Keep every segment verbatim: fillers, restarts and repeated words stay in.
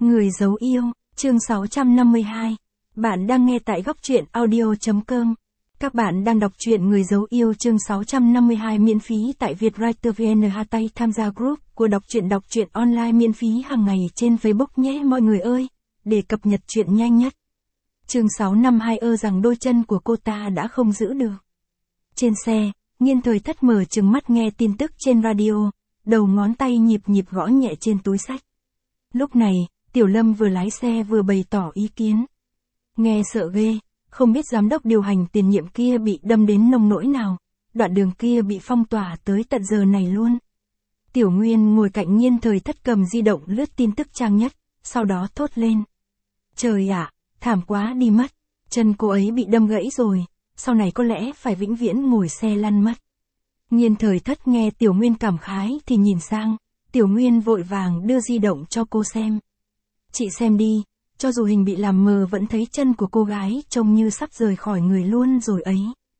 Người giấu yêu, chương sáu trăm năm mươi hai. Bạn đang nghe tại góc truyện audio chấm com. Các bạn đang đọc truyện Người giấu yêu chương sáu trăm năm mươi hai miễn phí tại Vietwriter vê en. Tay tham gia group của đọc truyện đọc truyện online miễn phí hàng ngày trên Facebook nhé mọi người ơi, để cập nhật truyện nhanh nhất. Chương sáu trăm năm mươi hai ơ rằng đôi chân của cô ta đã không giữ được. Trên xe, Nghiên Thời Thất mở trừng mắt nghe tin tức trên radio, đầu ngón tay nhịp nhịp gõ nhẹ trên túi xách. Lúc này, Tiểu Lâm vừa lái xe vừa bày tỏ ý kiến. Nghe sợ ghê, không biết giám đốc điều hành tiền nhiệm kia bị đâm đến nông nỗi nào, đoạn đường kia bị phong tỏa tới tận giờ này luôn. Tiểu Nguyên ngồi cạnh Nghiên Thời Thất cầm di động lướt tin tức trang nhất, sau đó thốt lên. Trời ạ, thảm quá đi mất, chân cô ấy bị đâm gãy rồi, sau này có lẽ phải vĩnh viễn ngồi xe lăn mất. Nghiên Thời Thất nghe Tiểu Nguyên cảm khái thì nhìn sang, Tiểu Nguyên vội vàng đưa di động cho cô xem. Chị xem đi, cho dù hình bị làm mờ vẫn thấy chân của cô gái trông như sắp rời khỏi người luôn rồi ấy.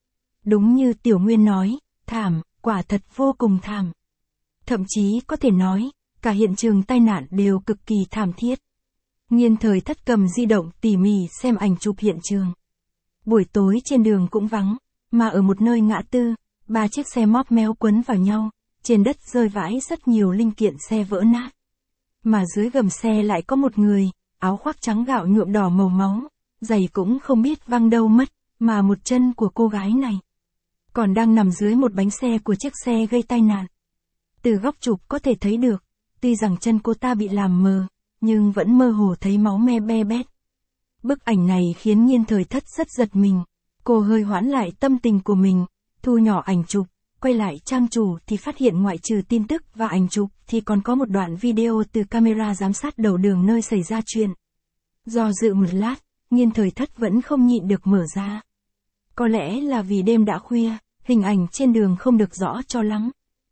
Đúng như Tiểu Nguyên nói, thảm, quả thật vô cùng thảm. Thậm chí có thể nói, cả hiện trường tai nạn đều cực kỳ thảm thiết. Nghiên Thời Thất cầm di động tỉ mỉ xem ảnh chụp hiện trường. Buổi tối trên đường cũng vắng, mà ở một nơi ngã tư, ba chiếc xe móp méo quấn vào nhau, trên đất rơi vãi rất nhiều linh kiện xe vỡ nát. Mà dưới gầm xe lại có một người, áo khoác trắng gạo nhuộm đỏ màu máu, giày cũng không biết văng đâu mất, mà một chân của cô gái này còn đang nằm dưới một bánh xe của chiếc xe gây tai nạn. Từ góc chụp có thể thấy được, tuy rằng chân cô ta bị làm mờ, nhưng vẫn mơ hồ thấy máu me be bét. Bức ảnh này khiến Nghiên Thời Thất rất giật mình, cô hơi hoãn lại tâm tình của mình, thu nhỏ ảnh chụp, quay lại trang chủ thì phát hiện ngoại trừ tin tức và ảnh chụp thì còn có một đoạn video từ camera giám sát đầu đường nơi xảy ra chuyện. Do dự một lát, Nghiên Thời Thất vẫn không nhịn được mở ra. Có lẽ là vì đêm đã khuya, hình ảnh trên đường không được rõ cho lắm.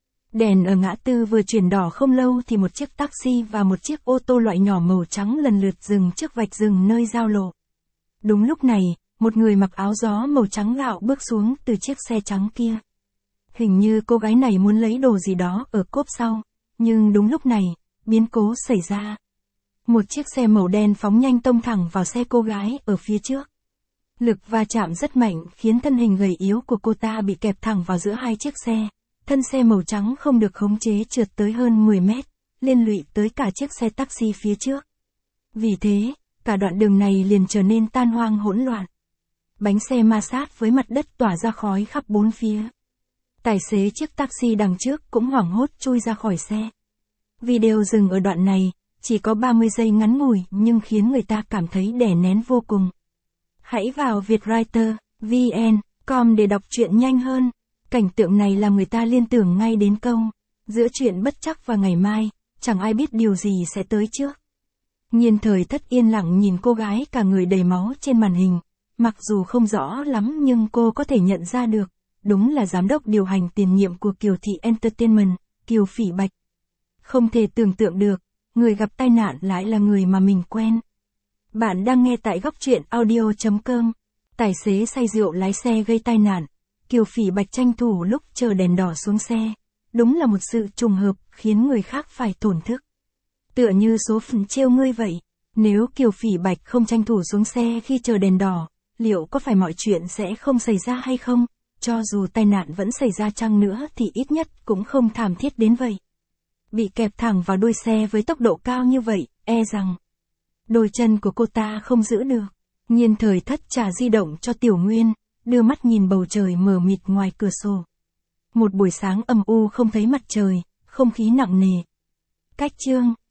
Đèn ở ngã tư vừa chuyển đỏ không lâu thì một chiếc taxi và một chiếc ô tô loại nhỏ màu trắng lần lượt dừng trước vạch dừng nơi giao lộ. Đúng lúc này, một người mặc áo gió màu trắng gạo bước xuống từ chiếc xe trắng kia. Hình như cô gái này muốn lấy đồ gì đó ở cốp sau, nhưng đúng lúc này, biến cố xảy ra. Một chiếc xe màu đen phóng nhanh tông thẳng vào xe cô gái ở phía trước. Lực va chạm rất mạnh khiến thân hình gầy yếu của cô ta bị kẹp thẳng vào giữa hai chiếc xe. Thân xe màu trắng không được khống chế trượt tới hơn mười mét, liên lụy tới cả chiếc xe taxi phía trước. Vì thế, cả đoạn đường này liền trở nên tan hoang hỗn loạn. Bánh xe ma sát với mặt đất tỏa ra khói khắp bốn phía. Tài xế chiếc taxi đằng trước cũng hoảng hốt chui ra khỏi xe. Video dừng ở đoạn này, chỉ có ba mươi giây ngắn ngủi nhưng khiến người ta cảm thấy đè nén vô cùng. Hãy vào Vietwriter vê en com để đọc truyện nhanh hơn. Cảnh tượng này làm người ta liên tưởng ngay đến câu, giữa chuyện bất trắc và ngày mai, chẳng ai biết điều gì sẽ tới trước. Nghiên Thời Thất yên lặng nhìn cô gái cả người đầy máu trên màn hình, mặc dù không rõ lắm nhưng cô có thể nhận ra được, đúng là giám đốc điều hành tiền nhiệm của Kiều Thị Entertainment, Kiều Phỉ Bạch. Không thể tưởng tượng được, người gặp tai nạn lại là người mà mình quen. Bạn đang nghe tại góc truyện audio chấm com. Tài xế say rượu lái xe gây tai nạn. Kiều Phỉ Bạch tranh thủ lúc chờ đèn đỏ xuống xe. Đúng là một sự trùng hợp khiến người khác phải thổn thức. Tựa như số phận trêu ngươi vậy. Nếu Kiều Phỉ Bạch không tranh thủ xuống xe khi chờ đèn đỏ, liệu có phải mọi chuyện sẽ không xảy ra hay không? Cho dù tai nạn vẫn xảy ra chăng nữa thì ít nhất cũng không thảm thiết đến vậy. Bị kẹp thẳng vào đuôi xe với tốc độ cao như vậy, e rằng đôi chân của cô ta không giữ được. Nghiên Thời Thất trả di động cho Tiểu Nguyên, đưa mắt nhìn bầu trời mờ mịt ngoài cửa sổ. Một buổi sáng âm u không thấy mặt trời, không khí nặng nề. Cách chương